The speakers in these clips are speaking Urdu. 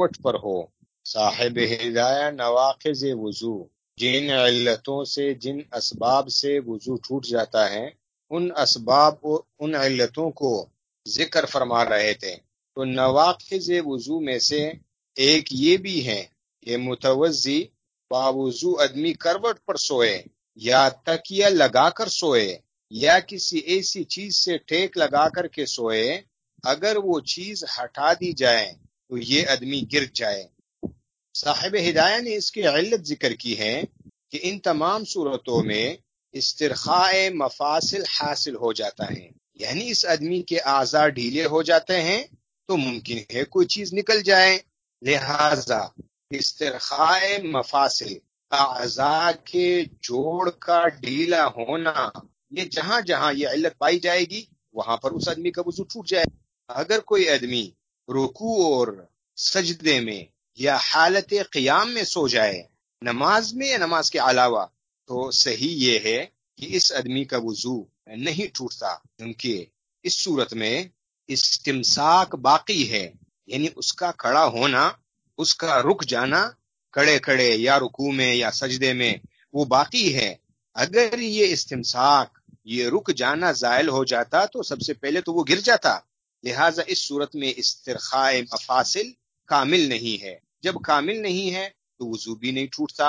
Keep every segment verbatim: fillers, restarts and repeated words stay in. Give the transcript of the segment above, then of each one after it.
کروٹ پر ہو۔ صاحب ہدایہ نواقض وضو، جن علتوں سے جن اسباب سے وضو ٹوٹ جاتا ہے ان اسباب و ان علتوں کو ذکر فرما رہے تھے۔ تو نواقض وضو میں سے ایک یہ بھی ہے کہ متوضی باوضو آدمی کروٹ پر سوئے یا تکیہ لگا کر سوئے یا کسی ایسی چیز سے ٹھیک لگا کر کے سوئے، اگر وہ چیز ہٹا دی جائے تو یہ آدمی گر جائے۔ صاحب ہدایہ نے اس کی علت ذکر کی ہے کہ ان تمام صورتوں میں استرخاء مفاصل حاصل ہو جاتا ہے، یعنی اس آدمی کے اعضاء ڈھیلے ہو جاتے ہیں تو ممکن ہے کوئی چیز نکل جائے، لہذا استرخاء مفاصل اعضاء کے جوڑ کا ڈھیلا ہونا، یہ جہاں جہاں یہ علت پائی جائے گی وہاں پر اس آدمی کا وضو ٹوٹ جائے۔ اگر کوئی آدمی رکوع اور سجدے میں یا حالت قیام میں سو جائے، نماز میں یا نماز کے علاوہ، تو صحیح یہ ہے کہ اس آدمی کا وضو نہیں ٹوٹتا، کیونکہ اس صورت میں استمساک باقی ہے، یعنی اس کا کھڑا ہونا، اس کا رک جانا کھڑے کھڑے یا رکوع میں یا سجدے میں وہ باقی ہے۔ اگر یہ استمساک، یہ رک جانا زائل ہو جاتا تو سب سے پہلے تو وہ گر جاتا، لہٰذا اس صورت میں استرخاء مفاصل کامل نہیں ہے۔ جب کامل نہیں ہے تو وضو بھی نہیں ٹوٹتا۔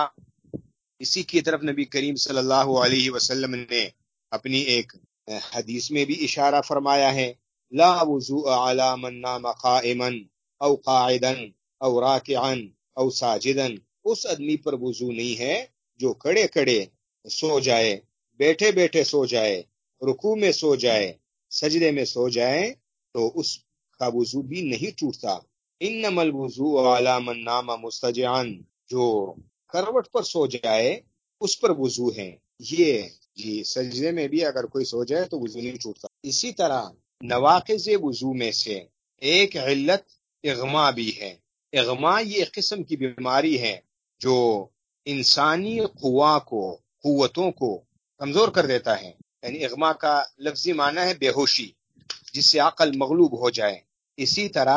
اسی کی طرف نبی کریم صلی اللہ علیہ وسلم نے اپنی ایک حدیث میں بھی اشارہ فرمایا ہے، لا وضوء علی من نام قائما او قاعدا او راکعا او ساجدا، اس آدمی پر وضو نہیں ہے جو کھڑے کھڑے سو جائے، بیٹھے بیٹھے سو جائے، رکوع میں سو جائے، سجدے میں سو جائے، تو اس کا وضو بھی نہیں ٹوٹتا۔ انما الوضوء علی من نام مستجعا، جو کروٹ پر سو جائے اس پر وضو ہے۔ یہ جی سجدے میں بھی اگر کوئی سو جائے تو وضو نہیں ٹوٹتا۔ اسی طرح نواقض وضو میں سے ایک علت اغما بھی ہے۔ اغما یہ ایک قسم کی بیماری ہے جو انسانی قوا کو، قوتوں کو کمزور کر دیتا ہے، یعنی اغما کا لفظی معنی ہے بے ہوشی، جس سے عقل مغلوب ہو جائے۔ اسی طرح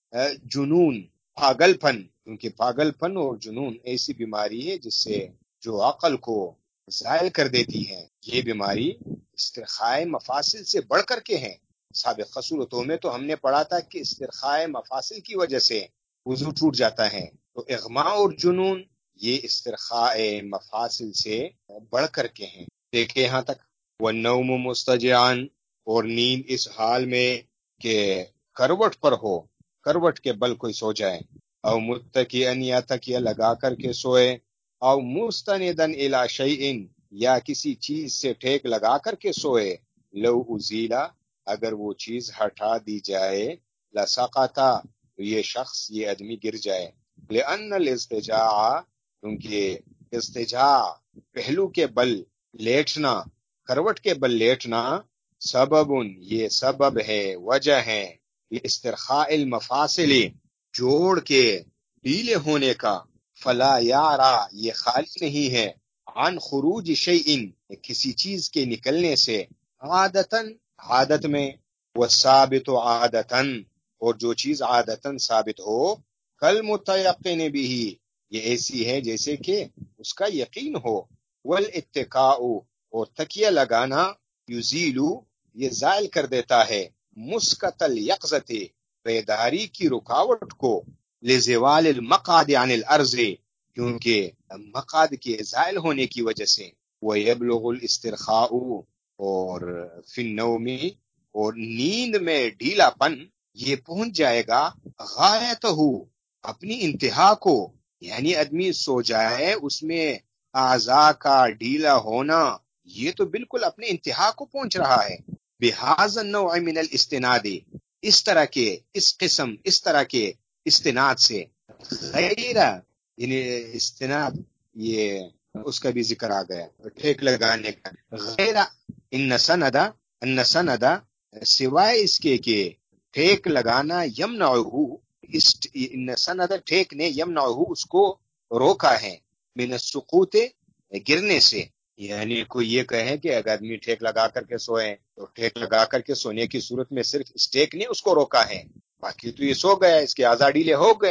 جنون، پاگل پن، کیونکہ پاگل پن اور جنون ایسی بیماری ہے جس سے جو عقل کو زائل کر دیتی ہے۔ یہ بیماری استرخاء مفاصل سے بڑھ کر کے ہے۔ سابق صورتوں میں تو ہم نے پڑھا تھا کہ استرخاء مفاصل کی وجہ سے وضو ٹوٹ جاتا ہے، تو اغما اور جنون یہ استرخاء مفاصل سے بڑھ کر کے ہیں۔ دیکھیں یہاں تک، والنوم مستجعا، اور نیند اس حال میں کہ کروٹ پر ہو، کروٹ کے بل کوئی سو جائے، او متکئا یا تکیہ لگا کر کے سوئے، او مستندن الی شیء، یا کسی چیز سے ٹھیک لگا کر کے سوئے، لو ازیلا، اگر وہ چیز ہٹا دی جائے، لسقطا، تو یہ شخص، یہ آدمی گر جائے، لأن الاستجاع، کیونکہ استجاع پہلو کے بل لیٹنا، کروٹ کے بل لیٹنا، سبب، یہ سبب ہے، وجہ ہے، استرخاء المفاصل، جوڑ کے ڈھیلے ہونے کا، فلا یارا، یہ خالی نہیں ہے، عن خروج شیء، کسی چیز کے نکلنے سے، عادتاً، عادت میں، والثابت عادتاً، اور جو چیز عادتاً ثابت ہو، کل متیقن بھی، یہ ایسی ہے جیسے کہ اس کا یقین ہو، والاتقاء، اور تکیہ لگانا، یزیلو، یہ زائل کر دیتا ہے، مسکت الیقظۃ، بیداری کی رکاوٹ کو، لزوال المقعد عن الارض، کیونکہ مقعد کے زائل ہونے کی وجہ سے، ویبلغ الاسترخاء، اور فی النوم، اور نیند میں ڈھیلا پن، یہ پہنچ جائے گا، غایتہ، اپنی انتہا کو، یعنی آدمی سو جائے اس میں اعضاء کا ڈھیلا ہونا، یہ تو بالکل اپنے انتہا کو پہنچ رہا ہے، بہذا النوع من الاستناد، اس طرح کے، اس قسم، اس طرح کے استناد سے، غیر، یعنی استناد یہ اس کا بھی ذکر آ گیا، ٹھیک لگانے کا، غیر ان سندا، ان سندا، سوائے اس کے کہ ٹھیک لگانا، یمنعہ، اس ان سند، ٹھیک نے، یمنعہ، اس کو روکا ہے، من السقوط، گرنے سے، یعنی کوئی یہ کہے کہ اگر آدمی ٹھیک لگا کر کے سوئے تو ٹھیک لگا کر کے سونے کی صورت میں صرف اس ٹھیک نے اس کو روکا ہے، باقی تو یہ سو گیا، اس کے اعضاء ڈھیلے ہو گئے،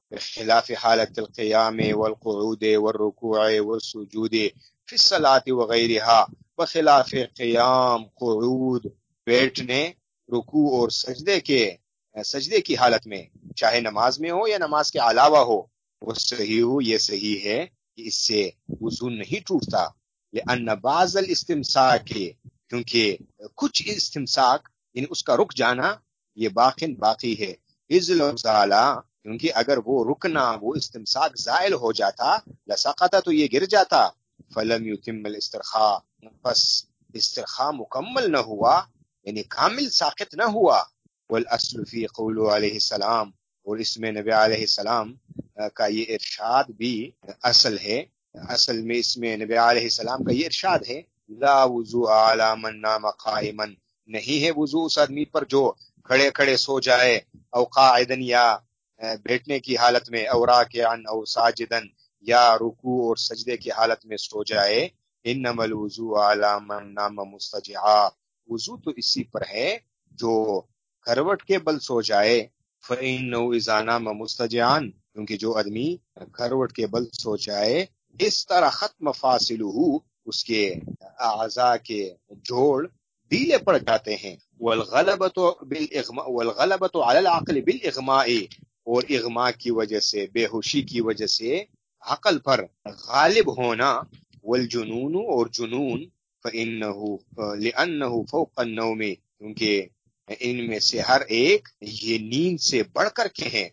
خلاف حالت القیام والقعود والرکوع والسجود فی الصلاۃ وغیرہا، بخلاف قیام، قعود، بیٹھنے، رکوع اور سجدے کے سجدے کی حالت میں، چاہے نماز میں ہو یا نماز کے علاوہ ہو. وہ صحیح ہو، یہ صحیح ہے کہ اس سے وضو نہیں ٹوٹتا. لأن بعض الاستمساک، کیونکہ کچھ استمساک یعنی اس کا رک جانا، یہ باقی باقی ہے. اذ لو زالا، کیونکہ اگر وہ رکنا، وہ استمساک زائل ہو جاتا، لسقطا، تو یہ گر جاتا. فلم یتم الاسترخاء، پس استرخاء مکمل نہ ہوا، یعنی کامل ساقط نہ ہوا. والاصل فی قول علیہ السلام، اور اس میں نبی علیہ السلام کا یہ ارشاد بھی اصل ہے. اصل میں اس میں نبی علیہ السلام کا یہ ارشاد ہے، لا وضوء علی من نام قائما، نہیں ہے وضو اس آدمی پر جو کھڑے کھڑے سو جائے، او قاعدن، یا بیٹھنے کی حالت میں، او راکعن او ساجدن، یا رکوع اور سجدے کی حالت میں سو جائے. انما الوضوء علی من نام مستجعا، وضو تو اسی پر ہے جو کروٹ کے بل سو جائے. فإنه اذا نام مستجعا، کیونکہ جو آدمی کروٹ کے بل سو جائے، اس طرح ختم مفاصلہ، اس کے اعضاء کے جوڑ ڈھیلے پڑ جاتے ہیں. والغلبۃ بالاغماء، والغلبۃ علی العقل بالاغماء، اور اغماء کی وجہ سے، بے ہوشی کی وجہ سے عقل پر غالب ہونا. والجنون، اور جنون، فإنه لأنه فوق النوم، کیونکہ ان میں سے ہر ایک یہ نیند سے بڑھ کر کے ہیں.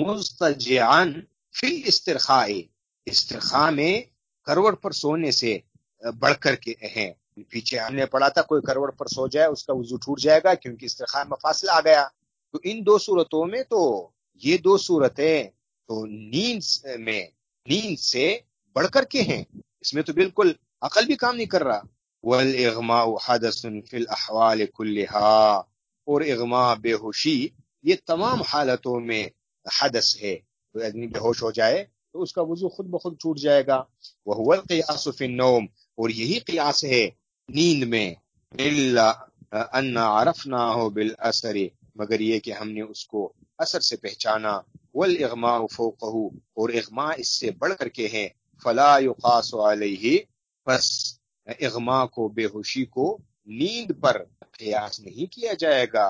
مستجعا فی الاسترخاء، استرخاء میں کروڑ پر سونے سے بڑھ کر کے ہیں. پیچھے ہم نے پڑھا تھا کوئی کروڑ پر سو جائے اس کا وضو ٹوٹ جائے گا کیونکہ استرخاء میں فاصلہ آ گیا. تو ان دو صورتوں میں تو یہ دو صورتیں تو نیند میں نیند سے بڑھ کر کے ہیں، اس میں تو بالکل عقل بھی کام نہیں کر رہا. والاغماء حدث فی الاحوال كلها، اور اغماء، بے ہوشی، یہ تمام حالتوں میں حدث ہے. کوئی آدمی بے ہوش ہو جائے تو اس کا وضو خود بخود ٹوٹ جائے گا. وهو القياس في النوم، اور یہی قیاس ہے نیند میں. الا ان عرفناه بالاثر، مگر یہ کہ ہم نے اس کو اثر سے پہچانا. والاغماء فوقه، اور اغماء اس سے بڑھ کر کے ہیں. فلا يقاس عليه، پس اغماء کو، بے ہوشی کو نیند پر قیاس نہیں کیا جائے گا.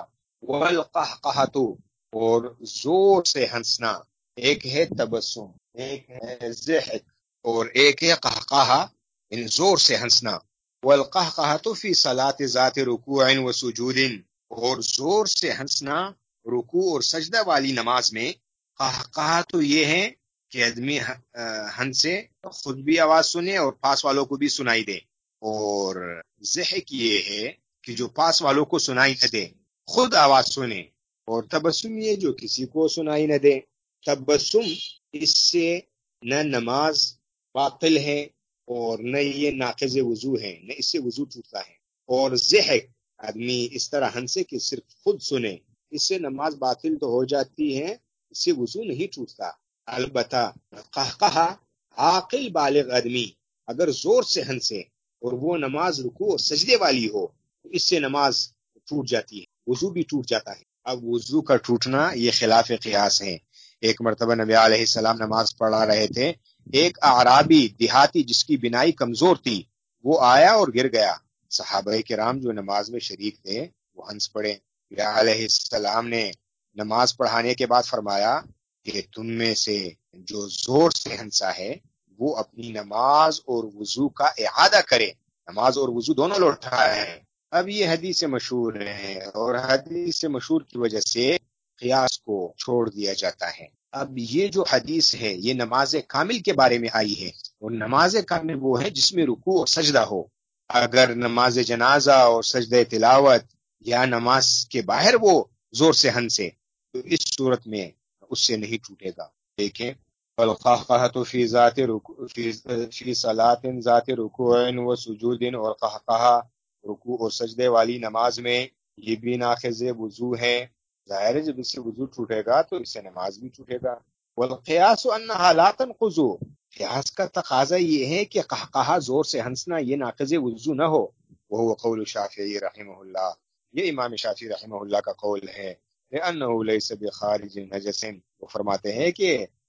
والقہقہۃ، اور زور سے ہنسنا، ایک ہے تبسم، ایک ہے ضحک، اور ایک ہے قہقہہ، یعنی زور سے ہنسنا. والقہقہۃ فی صلاۃ ذات رکوع و سجود، اور زور سے ہنسنا رکوع اور سجدہ والی نماز میں. قہقہہ تو یہ ہے کہ آدمی ہنسے، خود بھی آواز سنے اور پاس والوں کو بھی سنائی دے. اور ضحک یہ ہے کہ جو پاس والوں کو سنائی نہ دے، خود آواز سنے. اور تبسم یہ جو کسی کو سنائی نہ دے. تبسم، اس سے نہ نماز باطل ہے اور نہ یہ ناقض وضو ہے، نہ اس سے وضو ٹوٹتا ہے. اور ضحک، آدمی اس طرح ہنسے کہ صرف خود سنے، اس سے نماز باطل تو ہو جاتی ہے، اس سے وضو نہیں ٹوٹتا. البتہ قہقہہ، عاقل بالغ آدمی اگر زور سے ہنسے اور وہ نماز رکوع اور سجدے والی ہو تو اس سے نماز ٹوٹ جاتی ہے، وضو بھی ٹوٹ جاتا ہے. اب وضو کا ٹوٹنا یہ خلاف قیاس ہے. ایک مرتبہ نبی علیہ السلام نماز پڑھا رہے تھے، ایک اعرابی دیہاتی جس کی بینائی کمزور تھی وہ آیا اور گر گیا. صحابہ کرام جو نماز میں شریک تھے وہ ہنس پڑے. نبی علیہ السلام نے نماز پڑھانے کے بعد فرمایا کہ تم میں سے جو زور سے ہنسا ہے وہ اپنی نماز اور وضو کا اعادہ کرے، نماز اور وضو دونوں لوٹائے. اب یہ حدیث مشہور ہے اور حدیث مشہور کی وجہ سے قیاس کو چھوڑ دیا جاتا ہے. اب یہ جو حدیث ہے یہ نماز کامل کے بارے میں آئی ہے، اور نماز کامل وہ ہے جس میں رکوع اور سجدہ ہو. اگر نماز جنازہ اور سجدہ تلاوت یا نماز کے باہر وہ زور سے ہنسے تو اس صورت میں اس سے نہیں ٹوٹے گا. دیکھیں، والقہقہۃ فی ذات رکوع فی فی صلاۃ ذات رکوع و سجود، اور قہقہہ رکوع اور سجدے والی نماز میں یہ بھی ناقض وضو ہے. ظاہر ہے جب اس سے وضو ٹوٹے گا تو اس سے نماز بھی ٹوٹے گا. والقیاس انہا لا تنقض، قیاس کا تقاضا یہ ہے کہ قہقہہ زور سے ہنسنا یہ ناقض وضو نہ ہو. وہو قول شافعی رحمہ اللہ، یہ امام شافعی رحمہ اللہ کا قول ہے. لأنه ليس بخارج نجس، وہ فرماتے ہیں کہ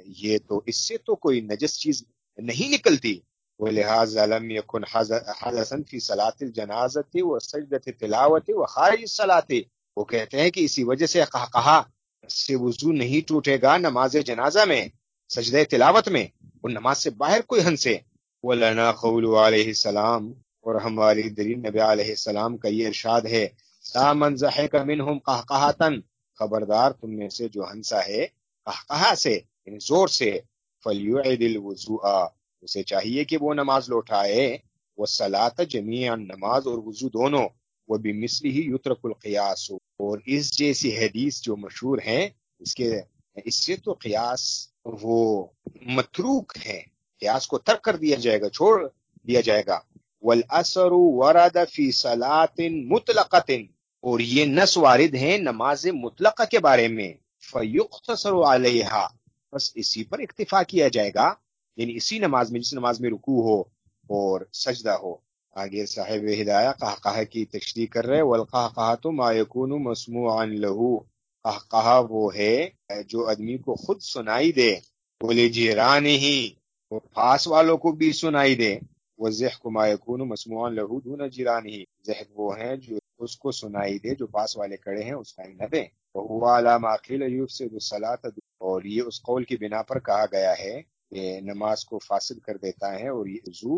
یہ تو اس سے تو کوئی نجس چیز نہیں نکلتی. ولہذا لم يكن حدثا في صلاة الجنازة وسجدة التلاوة وخارج الصلاة. وہ کہتے ہیں کہ اسی وجہ سے کہا سے وضو نہیں ٹوٹے گا نماز جنازہ میں، سجدہ تلاوت میں اور نماز سے باہر کوئی ہن سے. ولنا قول علیہ السلام، اور ہماری دلیل نبی علیہ السلام کا یہ ارشاد ہے، لا من ضحک منہم قہقہۃ، خبردار تم میں سے جو ہنسا ہے قہقہا سے یعنی زور سے، فلیعد الوضوء، اسے چاہیے کہ وہ نماز لوٹائے، والصلاۃ جمیعا، نماز اور وضو دونوں، وبمثلہ یترک القیاس، اور اس جیسی حدیث جو مشہور ہیں اس کے اس سے تو قیاس وہ متروک ہے، قیاس کو ترک کر دیا جائے گا، چھوڑ دیا جائے گا. والاثر ورد فی صلاۃ مطلقۃ، اور یہ نص وارد ہیں نماز مطلقہ کے بارے میں، فیقتصر علیہا، بس اسی پر اکتفا کیا جائے گا، یعنی اسی نماز میں جس نماز میں رکوع ہو اور سجدہ ہو. آگے صاحب ہدایہ قہقہہ کی تشریح کر رہے، والقہقہۃ ما یکون مسموعا لہ، قہقہہ وہ ہے جو آدمی کو خود سنائی دے، ولجیرانہ، وہ پاس والوں کو بھی سنائی دے، والضحک ما یکون مسموعا لہ دون جیرانہ، ضحک وہ ہیں جو اس کو سنائی دے جو پاس والے کڑے ہیں اس کا نہ دے. وهو على ما قيل يفسد الصلاۃ، اور یہ اس قول کی بنا پر کہا گیا ہے کہ نماز کو فاسد کر دیتا ہے اور یہ وضو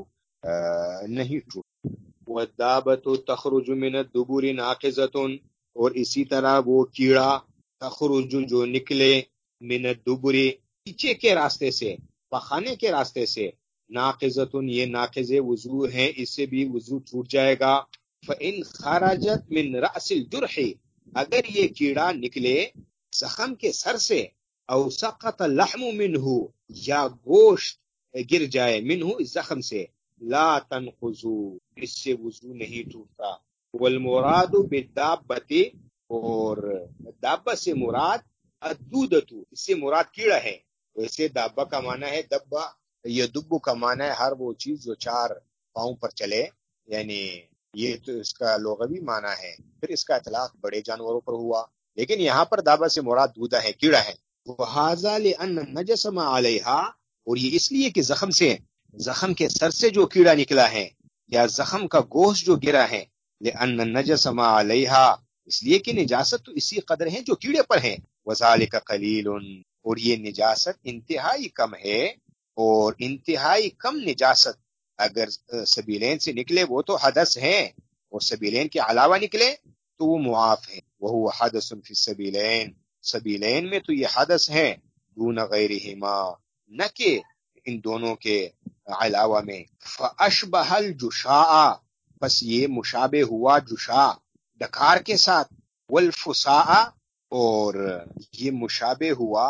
نہیں ٹوٹ. والدابۃ تخرج من الدبر ناقضۃ، اور اسی طرح وہ کیڑا تخرج جو نکلے من الدبر پیچھے کے راستے سے، پخانے کے راستے سے، ناقضۃ یہ ناقض وضو ہے، اس سے بھی وضو ٹوٹ جائے گا. فإن خرجت من رأس الجرح، اگر یہ کیڑا نکلے زخم کے سر سے، او سقط اللحم منہ، یا گوشت گر جائے منہ اس زخم سے، لا تنقضو، اس سے وضو نہیں ٹوٹتا. والمراد بالدابۃ، اور دابہ سے مراد الدودۃ، اس سے مراد کیڑا ہے. ویسے دابہ کا معنی ہے دبہ، یہ دبو کا معنی ہے ہر وہ چیز جو چار پاؤں پر چلے، یعنی یہ تو اس کا لغوی معنی ہے. پھر اس کا اطلاق بڑے جانوروں پر ہوا، لیکن یہاں پر دابہ سے مراد دودہ ہے، کیڑا ہے. وَهَذَا لِأَنَّ النَّجَسَ مَا عَلَيْهَا، اور یہ اس لیے کہ زخم سے، زخم کے سر سے جو کیڑا نکلا ہے یا زخم کا گوشت جو گرا ہے، لِأَنَّ النَّجَسَ مَا عَلَيْهَا، اس لیے کہ نجاست تو اسی قدر ہے جو کیڑے پر ہیں. وَذَلِكَ قَلِيلٌ، اور یہ نجاست انتہائی کم ہے، اور انتہائی کم نجاست اگر سبیلین سے نکلے وہ تو حدث ہے، اور سبیلین کے علاوہ نکلے تو وہ معاف ہے. وَهُوَ حَدَثٌ فِي السَّبِيلَيْن، سبیلین میں تو یہ حدث ہے، دون غیرہما، نہ کہ ان دونوں کے علاوہ میں. فَأَشْبَهَ الْجُشَاءَ، بس یہ مشابہ ہوا جشاء ڈکار کے ساتھ، والفساء، اور یہ مشابہ ہوا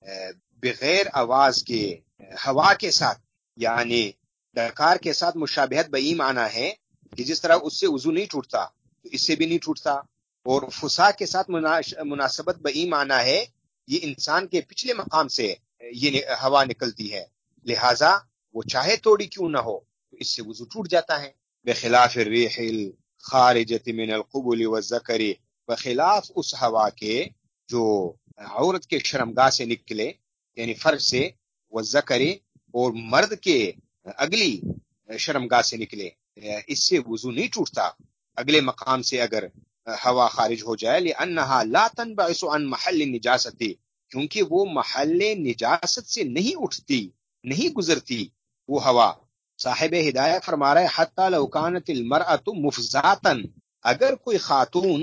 بغیر آواز کے ہوا کے ساتھ، یعنی ڈکار کے ساتھ مشابہت بئی معنی ہے کہ جس طرح اس سے وضو نہیں ٹوٹتا تو اس سے بھی نہیں ٹوٹتا، اور فسا کے ساتھ مناسبت بئی معنی ہے یہ انسان کے پچھلے مقام سے یہ ہوا نکلتی ہے، لہٰذا وہ چاہے توڑی کیوں نہ ہو تو اس سے وضو ٹوٹ جاتا ہے. بخلاف الریح الخارجۃ من القبل والذکر، بخلاف اس ہوا کے جو عورت کے شرمگاہ سے نکلے یعنی فرج سے، والذکر، اور مرد کے اگلی شرمگاہ سے نکلے، اس سے وضو نہیں ٹوٹتا اگلے مقام سے اگر ہوا خارج ہو جائے. لأنها لا تنبعث عن محل النجاست، کیونکہ وہ محل نجاست سے نہیں اٹھتی، نہیں گزرتی وہ ہوا. صاحب ہدایت فرما رہا ہے حتی لو كانت المرأة مفزاتا، اگر کوئی خاتون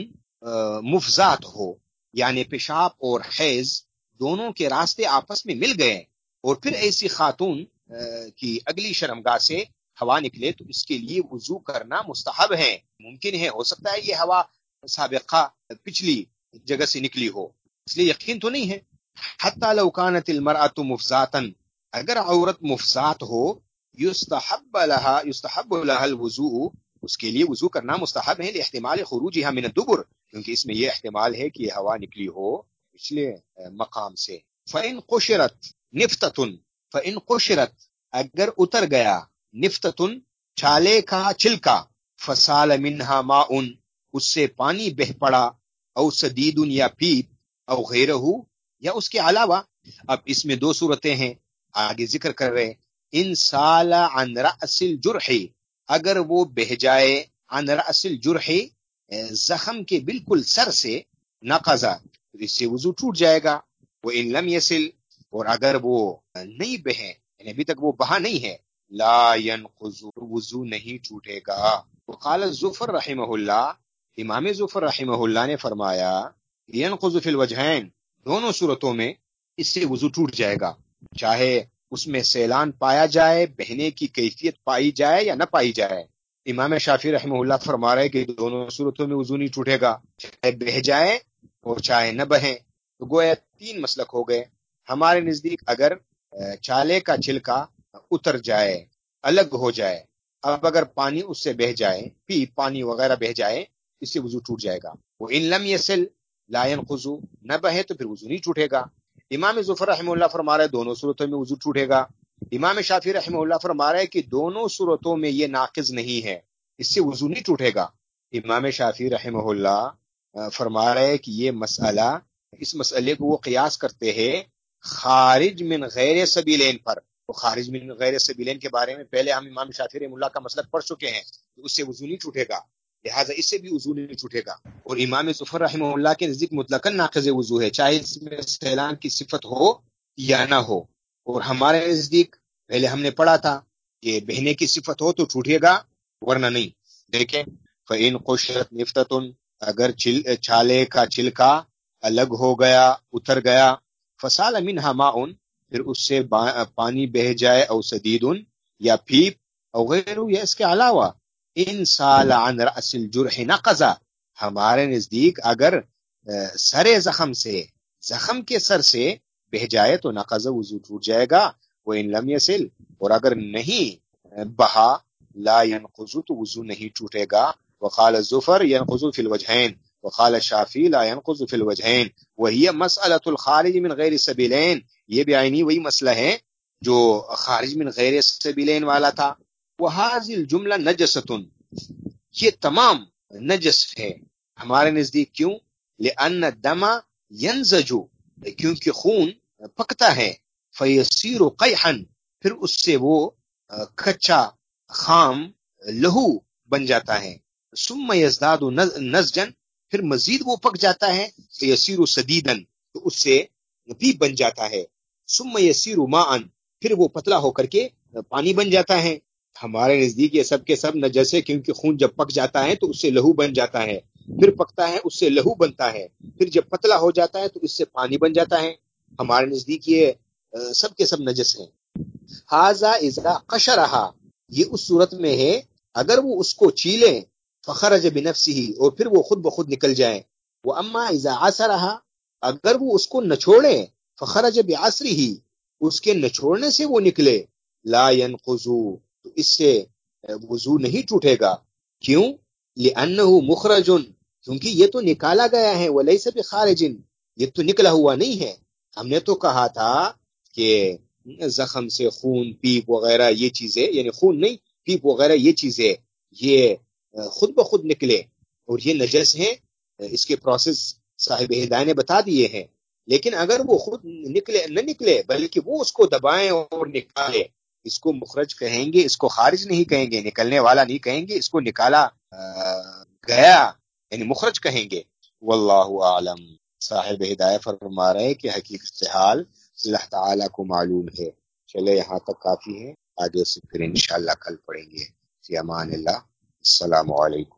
مفزات ہو یعنی پیشاب اور حیض دونوں کے راستے آپس میں مل گئے، اور پھر ایسی خاتون کی اگلی شرمگاہ سے ہوا نکلے تو اس کے لیے وضو کرنا مستحب ہے. ممکن ہے ہو سکتا ہے یہ ہوا سابقہ پچھلی جگہ سے نکلی ہو، اس لیے یقین تو نہیں ہے. حتی لو كانت المرأة مفزاتا، اگر عورت مفزات ہو، یستحب لها یستحب لها الوضوء، اس کے لیے وضو کرنا مستحب ہے، لاحتمال خروجها من الدبر، کیونکہ اس میں یہ احتمال ہے کہ یہ ہوا نکلی ہو پچھلے مقام سے. فإن قشرت نفتة، فإن قشرت، اگر اتر گیا، نفتة چھالے کا چھلکا، فسال منها ماء، اس سے پانی بہ پڑا، او سدید یا پیپ، او غیرہ یا اس کے علاوہ، اب اس میں دو صورتیں ہیں آگے ذکر کر رہے ہیں. ان سال عن رأس الجرح، اگر وہ بہ جائے عن رأس الجرح زخم کے بالکل سر سے، نقضا اس سے وضو ٹوٹ جائے گا. وہ ان لم یصل، اور اگر وہ نہیں بہے یعنی ابھی تک وہ بہا نہیں ہے، لا ينقض وضو نہیں ٹوٹے گا. وقال الزفر رحمہ اللہ، امام زفر رحمہ اللہ نے فرمایا ينقض فی الوجہین، دونوں صورتوں میں اس سے وضو ٹوٹ جائے گا، چاہے اس میں سیلان پایا جائے، بہنے کی کیفیت پائی جائے یا نہ پائی جائے. امام شافعی رحمہ اللہ فرما رہے کہ دونوں صورتوں میں وضو نہیں ٹوٹے گا، چاہے بہ جائے اور چاہے نہ بہیں. تو گویا تین مسلک ہو گئے. ہمارے نزدیک اگر چالے کا چھلکا اتر جائے، الگ ہو جائے، اب اگر پانی اس سے بہ جائے، پی پانی وغیرہ بہ جائے، اس سے وضو ٹوٹ جائے گا. وہ ان لم یصل لا ينقض، نہ بہے تو پھر وضو نہیں ٹوٹے گا. امام ظفر رحمہ اللہ فرما رہے دونوں صورتوں میں وضو ٹوٹے گا. امام شافعی رحمہ اللہ فرما رہے کہ دونوں صورتوں میں یہ ناقض نہیں ہے، اس سے وضو نہیں ٹوٹے گا. امام شافعی رحمہ اللہ فرما رہے کہ یہ مسئلہ، اس مسئلے کو وہ قیاس کرتے ہیں خارج من غیر سبیلین پر. تو خارج من غیر سبیلین کے بارے میں پہلے ہم امام شافعی رحمہ اللہ کا مسلک پڑھ چکے ہیں، تو اس سے وضو نہیں ٹوٹے گا، لہٰذا اس سے بھی وضو نہیں ٹوٹے گا. اور امام ظفر رحمہ اللہ کے نزدیک مطلقاً ناقض وضو ہے، چاہے اس میں سیلان کی صفت ہو یا نہ ہو. اور ہمارے نزدیک پہلے ہم نے پڑھا تھا کہ بہنے کی صفت ہو تو ٹوٹے گا ورنہ نہیں. دیکھیں فَإِن قُشِرَتْ نِفْتَةٌ، اگر چل چھالے کا چھلکا الگ ہو گیا، اتر گیا، فَسَالَ مِنْهَا مَاءٌ، پھر اس سے پانی بہ جائے، او سدیدن یا پھیپ، او غیر یا اس کے علاوہ، ان سال عن رأس الجرح نقضا، ہمارے نزدیک اگر سر زخم سے، زخم کے سر سے بہ جائے تو نقض وضو ٹوٹ جائے گا. وہ ان لم یصل، اور اگر نہیں بہا، لا ينقض تو وضو نہیں ٹوٹے گا. وقال الزفر ينقض في الوجهين، وقال الشافعي لا ينقض في الوجهين، وهي مسألة الخارج من غیر السبيلين، یہ بھی عینی وہی مسئلہ ہے جو خارج من غیر السبيلين والا تھا. وهذه الجملة نجسة، یہ تمام نجس ہے ہمارے نزدیک. کیوں؟ لأن الدم ينزج، کیونکہ خون پکتا ہے. فيصير قيحا، پھر اس سے وہ کچا خام لہو بن جاتا ہے. ثم يزداد نزجا، پھر مزید وہ پک جاتا ہے. فيصير سديدا، تو اس سے بھی بن جاتا ہے. ثم يصير ماء، پھر وہ پتلا ہو کر کے پانی بن جاتا ہے. ہمارے نزدیک یہ سب کے سب نجس ہے، کیونکہ خون جب پک جاتا ہے تو اس سے لہو بن جاتا ہے، پھر پکتا ہے اس سے لہو بنتا ہے، پھر جب پتلا ہو جاتا ہے تو اس سے پانی بن جاتا ہے. ہمارے نزدیک یہ سب کے سب نجس ہیں. ھذا اذا قشرھا، یہ اس صورت میں ہے اگر وہ اس کو چیلے، فخرج بنفسه، اور پھر وہ خود بخود نکل جائے. واما اذا عصرھا، اگر وہ اس کو نچوڑے، فخرج بعصره، اس کے نچوڑنے سے وہ نکلے، لا ينقض، تو اس سے وضو نہیں ٹوٹے گا. کیوں؟ لأنه مخرج، کیونکہ یہ تو نکالا گیا ہے. وليس بخارج، یہ تو نکلا ہوا نہیں ہے. ہم نے تو کہا تھا کہ زخم سے خون، پیپ وغیرہ یہ چیزیں، یعنی خون نہیں، پیپ وغیرہ یہ چیزیں یہ خود بخود نکلے اور یہ نجس ہیں. اس کے پروسیس صاحب ہدایہ نے بتا دیے ہیں. لیکن اگر وہ خود نکلے نہ نکلے بلکہ وہ اس کو دبائیں اور نکالے، اس کو مخرج کہیں گے، اس کو خارج نہیں کہیں گے، نکلنے والا نہیں کہیں گے، اس کو نکالا گیا یعنی مخرج کہیں گے. واللہ اعلم. صاحب ہدایہ فرما رہے کہ حقیقت حال اللہ تعالیٰ کو معلوم ہے. چلے یہاں تک کافی ہے، آگے سے پھر انشاءاللہ کل پڑھیں گے. فی امان اللہ. السلام علیکم.